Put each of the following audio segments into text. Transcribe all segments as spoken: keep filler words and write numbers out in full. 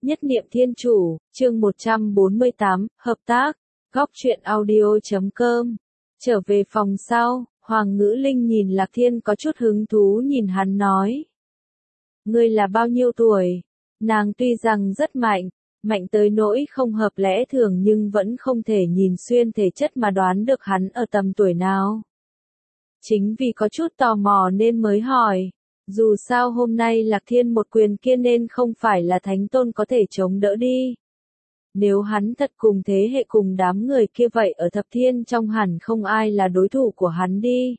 Nhất niệm thiên chủ, chương một trăm bốn mươi tám, hợp tác, góc truyện audio chấm com. Trở về phòng sau, Hoàng Ngữ Linh nhìn Lạc Thiên có chút hứng thú nhìn hắn nói. Ngươi là bao nhiêu tuổi? Nàng tuy rằng rất mạnh, mạnh tới nỗi không hợp lẽ thường nhưng vẫn không thể nhìn xuyên thể chất mà đoán được hắn ở tầm tuổi nào. Chính vì có chút tò mò nên mới hỏi. Dù sao hôm nay Lạc Thiên một quyền kia nên không phải là thánh tôn có thể chống đỡ đi. Nếu hắn thật cùng thế hệ cùng đám người kia vậy ở thập thiên trong hẳn không ai là đối thủ của hắn đi.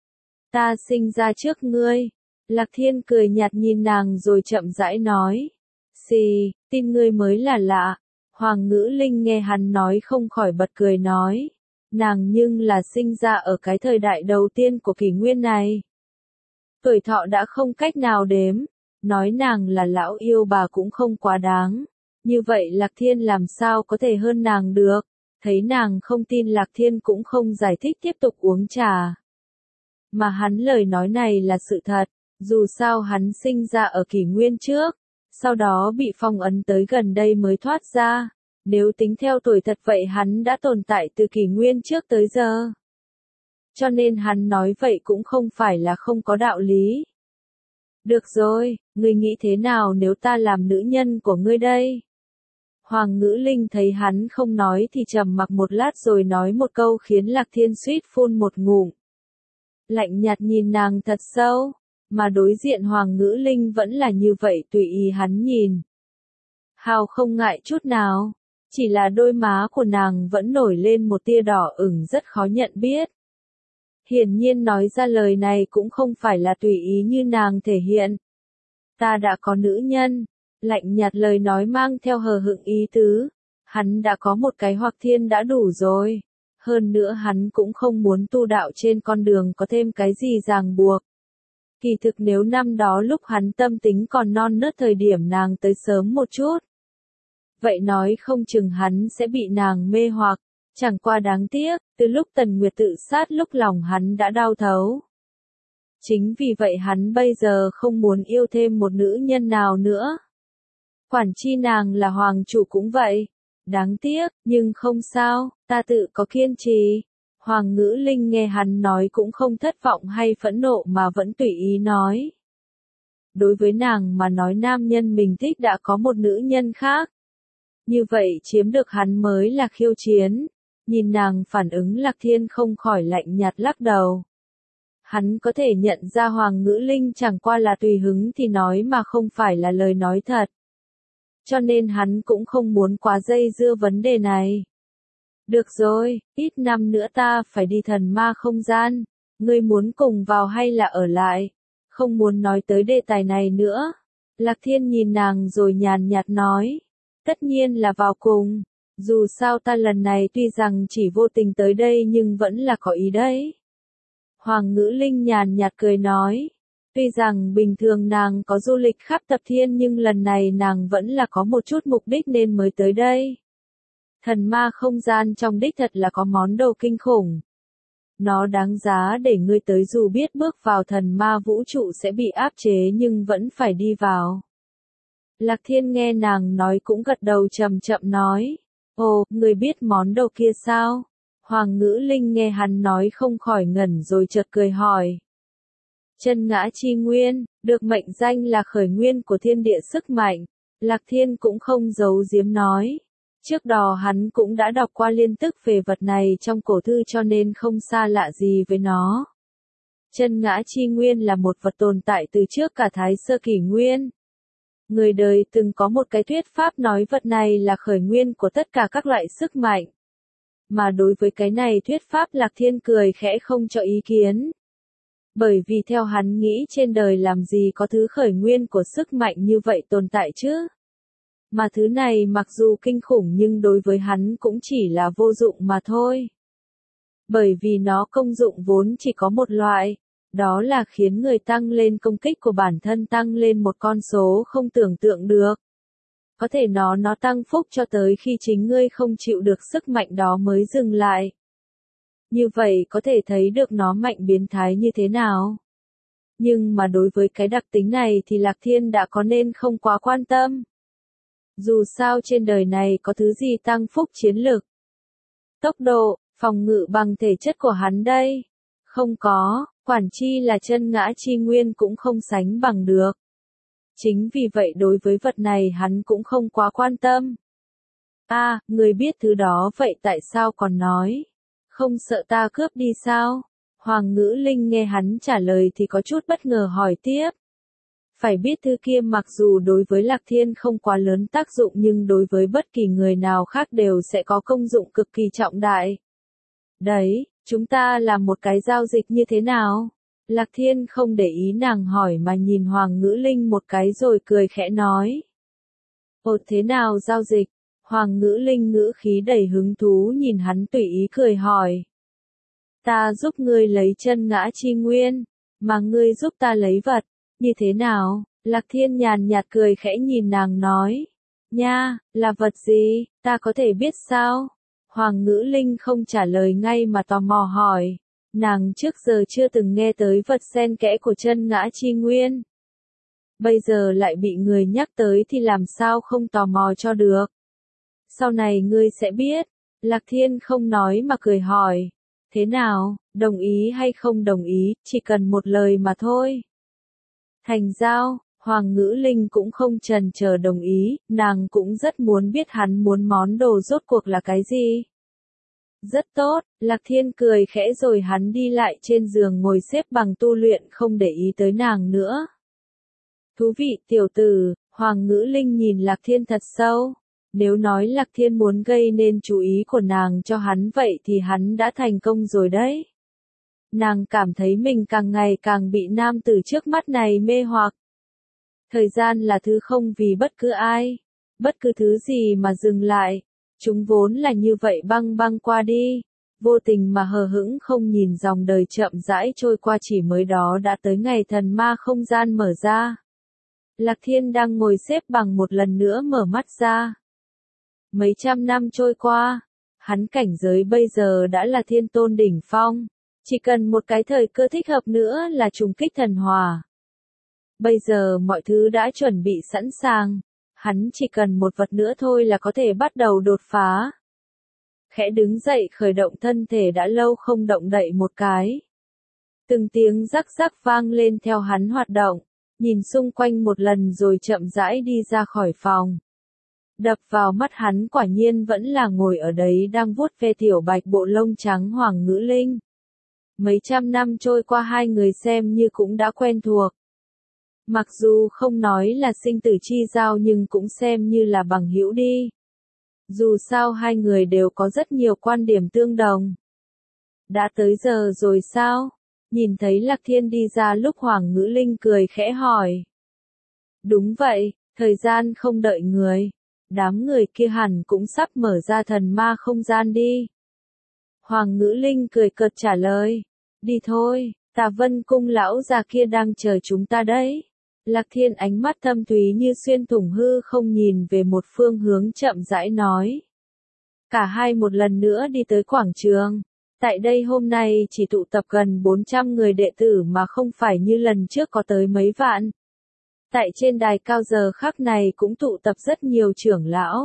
Ta sinh ra trước ngươi. Lạc Thiên cười nhạt nhìn nàng rồi chậm rãi nói. Xì, tin ngươi mới là lạ. Hoàng Ngữ Linh nghe hắn nói không khỏi bật cười nói. Nàng nhưng là sinh ra ở cái thời đại đầu tiên của kỷ nguyên này. Tuổi thọ đã không cách nào đếm, nói nàng là lão yêu bà cũng không quá đáng. Như vậy Lạc Thiên làm sao có thể hơn nàng được, thấy nàng không tin Lạc Thiên cũng không giải thích tiếp tục uống trà. Mà hắn lời nói này là sự thật, dù sao hắn sinh ra ở kỷ nguyên trước, sau đó bị phong ấn tới gần đây mới thoát ra. Nếu tính theo tuổi thật vậy hắn đã tồn tại từ kỷ nguyên trước tới giờ. Cho nên hắn nói vậy cũng không phải là không có đạo lý. Được rồi, ngươi nghĩ thế nào nếu ta làm nữ nhân của ngươi đây? Hoàng Ngữ Linh thấy hắn không nói thì trầm mặc một lát rồi nói một câu khiến Lạc Thiên suýt phun một ngụm. Lạnh nhạt nhìn nàng thật sâu, mà đối diện Hoàng Ngữ Linh vẫn là như vậy tùy ý hắn nhìn. Hào không ngại chút nào, chỉ là đôi má của nàng vẫn nổi lên một tia đỏ ửng rất khó nhận biết. Hiển nhiên nói ra lời này cũng không phải là tùy ý như nàng thể hiện. Ta đã có nữ nhân, lạnh nhạt lời nói mang theo hờ hững ý tứ. Hắn đã có một cái Hoặc Thiên đã đủ rồi. Hơn nữa hắn cũng không muốn tu đạo trên con đường có thêm cái gì ràng buộc. Kỳ thực nếu năm đó lúc hắn tâm tính còn non nớt thời điểm nàng tới sớm một chút. Vậy nói không chừng hắn sẽ bị nàng mê hoặc. Chẳng qua đáng tiếc, từ lúc Tần Nguyệt tự sát lúc lòng hắn đã đau thấu. Chính vì vậy hắn bây giờ không muốn yêu thêm một nữ nhân nào nữa. Quản chi nàng là hoàng chủ cũng vậy. Đáng tiếc, nhưng không sao, ta tự có kiên trì. Hoàng Ngữ Linh nghe hắn nói cũng không thất vọng hay phẫn nộ mà vẫn tùy ý nói. Đối với nàng mà nói nam nhân mình thích đã có một nữ nhân khác. Như vậy chiếm được hắn mới là khiêu chiến. Nhìn nàng phản ứng Lạc Thiên không khỏi lạnh nhạt lắc đầu. Hắn có thể nhận ra Hoàng Ngữ Linh chẳng qua là tùy hứng thì nói mà không phải là lời nói thật. Cho nên hắn cũng không muốn quá dây dưa vấn đề này. Được rồi, ít năm nữa ta phải đi thần ma không gian. Ngươi muốn cùng vào hay là ở lại? Không muốn nói tới đề tài này nữa. Lạc Thiên nhìn nàng rồi nhàn nhạt nói. Tất nhiên là vào cùng. Dù sao ta lần này tuy rằng chỉ vô tình tới đây nhưng vẫn là có ý đấy. Hoàng Ngữ Linh nhàn nhạt cười nói. Tuy rằng bình thường nàng có du lịch khắp thập thiên nhưng lần này nàng vẫn là có một chút mục đích nên mới tới đây. Thần ma không gian trong đích thật là có món đồ kinh khủng. Nó đáng giá để ngươi tới dù biết bước vào thần ma vũ trụ sẽ bị áp chế nhưng vẫn phải đi vào. Lạc Thiên nghe nàng nói cũng gật đầu chậm chậm nói. Ồ, người biết món đồ kia sao? Hoàng Ngữ Linh nghe hắn nói không khỏi ngẩn rồi chợt cười hỏi. Chân ngã chi nguyên, được mệnh danh là khởi nguyên của thiên địa sức mạnh. Lạc Thiên cũng không giấu giếm nói. Trước đó hắn cũng đã đọc qua liên tức về vật này trong cổ thư cho nên không xa lạ gì với nó. Chân ngã chi nguyên là một vật tồn tại từ trước cả Thái Sơ kỷ nguyên. Người đời từng có một cái thuyết pháp nói vật này là khởi nguyên của tất cả các loại sức mạnh. Mà đối với cái này thuyết pháp Lạc Thiên cười khẽ không cho ý kiến. Bởi vì theo hắn nghĩ trên đời làm gì có thứ khởi nguyên của sức mạnh như vậy tồn tại chứ. Mà thứ này mặc dù kinh khủng nhưng đối với hắn cũng chỉ là vô dụng mà thôi. Bởi vì nó công dụng vốn chỉ có một loại. Đó là khiến người tăng lên công kích của bản thân tăng lên một con số không tưởng tượng được. Có thể nó nó tăng phúc cho tới khi chính ngươi không chịu được sức mạnh đó mới dừng lại. Như vậy có thể thấy được nó mạnh biến thái như thế nào. Nhưng mà đối với cái đặc tính này thì Lạc Thiên đã có nên không quá quan tâm. Dù sao trên đời này có thứ gì tăng phúc chiến lực, tốc độ, phòng ngự bằng thể chất của hắn đây? Không có, quản chi là chân ngã chi nguyên cũng không sánh bằng được. Chính vì vậy đối với vật này hắn cũng không quá quan tâm. A, à, người biết thứ đó vậy tại sao còn nói? Không sợ ta cướp đi sao? Hoàng Ngữ Linh nghe hắn trả lời thì có chút bất ngờ hỏi tiếp. Phải biết thứ kia mặc dù đối với Lạc Thiên không quá lớn tác dụng nhưng đối với bất kỳ người nào khác đều sẽ có công dụng cực kỳ trọng đại. Đấy, chúng ta làm một cái giao dịch như thế nào? Lạc Thiên không để ý nàng hỏi mà nhìn Hoàng Ngữ Linh một cái rồi cười khẽ nói. Ồ thế nào giao dịch? Hoàng Ngữ Linh ngữ khí đầy hứng thú nhìn hắn tùy ý cười hỏi. Ta giúp ngươi lấy chân ngã chi nguyên, mà ngươi giúp ta lấy vật, như thế nào? Lạc Thiên nhàn nhạt cười khẽ nhìn nàng nói. Nha, là vật gì, ta có thể biết sao? Hoàng Ngữ Linh không trả lời ngay mà tò mò hỏi. Nàng trước giờ chưa từng nghe tới vật xen kẽ của chân ngã chi nguyên. Bây giờ lại bị người nhắc tới thì làm sao không tò mò cho được. Sau này ngươi sẽ biết. Lạc Thiên không nói mà cười hỏi. Thế nào, đồng ý hay không đồng ý, chỉ cần một lời mà thôi. Thành giao, Hoàng Ngữ Linh cũng không chần chờ đồng ý, nàng cũng rất muốn biết hắn muốn món đồ rốt cuộc là cái gì. Rất tốt, Lạc Thiên cười khẽ rồi hắn đi lại trên giường ngồi xếp bằng tu luyện không để ý tới nàng nữa. Thú vị tiểu tử, Hoàng Ngữ Linh nhìn Lạc Thiên thật sâu. Nếu nói Lạc Thiên muốn gây nên chú ý của nàng cho hắn vậy thì hắn đã thành công rồi đấy. Nàng cảm thấy mình càng ngày càng bị nam tử trước mắt này mê hoặc. Thời gian là thứ không vì bất cứ ai, bất cứ thứ gì mà dừng lại. Chúng vốn là như vậy băng băng qua đi, vô tình mà hờ hững không nhìn dòng đời chậm rãi trôi qua chỉ mới đó đã tới ngày thần ma không gian mở ra. Lạc Thiên đang ngồi xếp bằng một lần nữa mở mắt ra. Mấy trăm năm trôi qua, hắn cảnh giới bây giờ đã là thiên tôn đỉnh phong, chỉ cần một cái thời cơ thích hợp nữa là trùng kích thần hỏa. Bây giờ mọi thứ đã chuẩn bị sẵn sàng, hắn chỉ cần một vật nữa thôi là có thể bắt đầu đột phá. Khẽ đứng dậy khởi động thân thể đã lâu không động đậy một cái. Từng tiếng rắc rắc vang lên theo hắn hoạt động, nhìn xung quanh một lần rồi chậm rãi đi ra khỏi phòng. Đập vào mắt hắn quả nhiên vẫn là ngồi ở đấy đang vuốt ve tiểu bạch bộ lông trắng Hoàng Ngữ Linh. Mấy trăm năm trôi qua hai người xem như cũng đã quen thuộc. Mặc dù không nói là sinh tử chi giao nhưng cũng xem như là bằng hữu đi. Dù sao hai người đều có rất nhiều quan điểm tương đồng. Đã tới giờ rồi sao? Nhìn thấy Lạc Thiên đi ra lúc Hoàng Ngữ Linh cười khẽ hỏi. Đúng vậy, thời gian không đợi người. Đám người kia hẳn cũng sắp mở ra thần ma không gian đi. Hoàng Ngữ Linh cười cợt trả lời. Đi thôi, Tà Vân cung lão già kia đang chờ chúng ta đấy. Lạc Thiên ánh mắt thâm thúy như xuyên thủng hư không nhìn về một phương hướng chậm rãi nói. Cả hai một lần nữa đi tới quảng trường. Tại đây hôm nay chỉ tụ tập gần bốn trăm người đệ tử mà không phải như lần trước có tới mấy vạn. Tại trên đài cao giờ khắc này cũng tụ tập rất nhiều trưởng lão.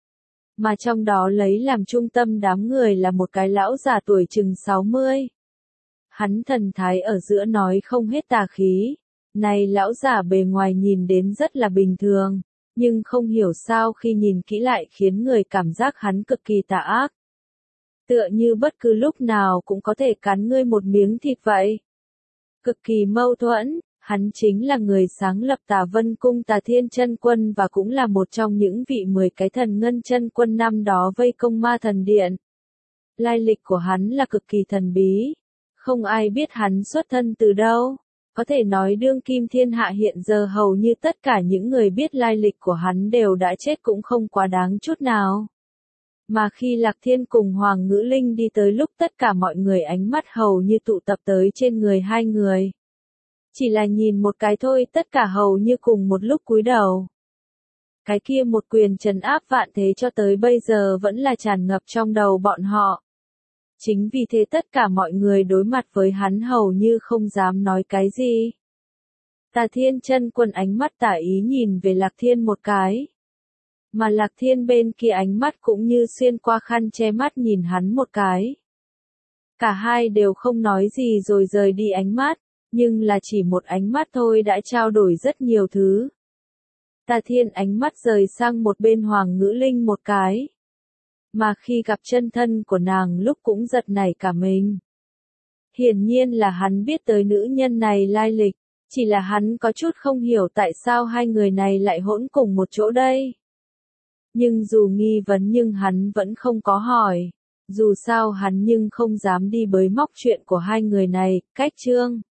Mà trong đó lấy làm trung tâm đám người là một cái lão già tuổi chừng sáu mươi. Hắn thần thái ở giữa nói không hết tà khí. Này lão già bề ngoài nhìn đến rất là bình thường, nhưng không hiểu sao khi nhìn kỹ lại khiến người cảm giác hắn cực kỳ tà ác. Tựa như bất cứ lúc nào cũng có thể cắn ngươi một miếng thịt vậy. Cực kỳ mâu thuẫn, hắn chính là người sáng lập Tà Vân cung Tà Thiên Chân Quân và cũng là một trong những vị mười cái thần ngân chân quân năm đó vây công ma thần điện. Lai lịch của hắn là cực kỳ thần bí, không ai biết hắn xuất thân từ đâu. Có thể nói đương kim thiên hạ hiện giờ hầu như tất cả những người biết lai lịch của hắn đều đã chết cũng không quá đáng chút nào. Mà khi Lạc Thiên cùng Hoàng Ngữ Linh đi tới lúc tất cả mọi người ánh mắt hầu như tụ tập tới trên người hai người. Chỉ là nhìn một cái thôi tất cả hầu như cùng một lúc cúi đầu. Cái kia một quyền trấn áp vạn thế cho tới bây giờ vẫn là tràn ngập trong đầu bọn họ. Chính vì thế tất cả mọi người đối mặt với hắn hầu như không dám nói cái gì. Tà Thiên Chân Quân ánh mắt tả ý nhìn về Lạc Thiên một cái. Mà Lạc Thiên bên kia ánh mắt cũng như xuyên qua khăn che mắt nhìn hắn một cái. Cả hai đều không nói gì rồi rời đi ánh mắt, nhưng là chỉ một ánh mắt thôi đã trao đổi rất nhiều thứ. Tà Thiên ánh mắt rời sang một bên Hoàng Ngữ Linh một cái. Mà khi gặp chân thân của nàng lúc cũng giật nảy cả mình. Hiển nhiên là hắn biết tới nữ nhân này lai lịch, chỉ là hắn có chút không hiểu tại sao hai người này lại hỗn cùng một chỗ đây. Nhưng dù nghi vấn nhưng hắn vẫn không có hỏi. Dù sao hắn nhưng không dám đi bới móc chuyện của hai người này, cách chương.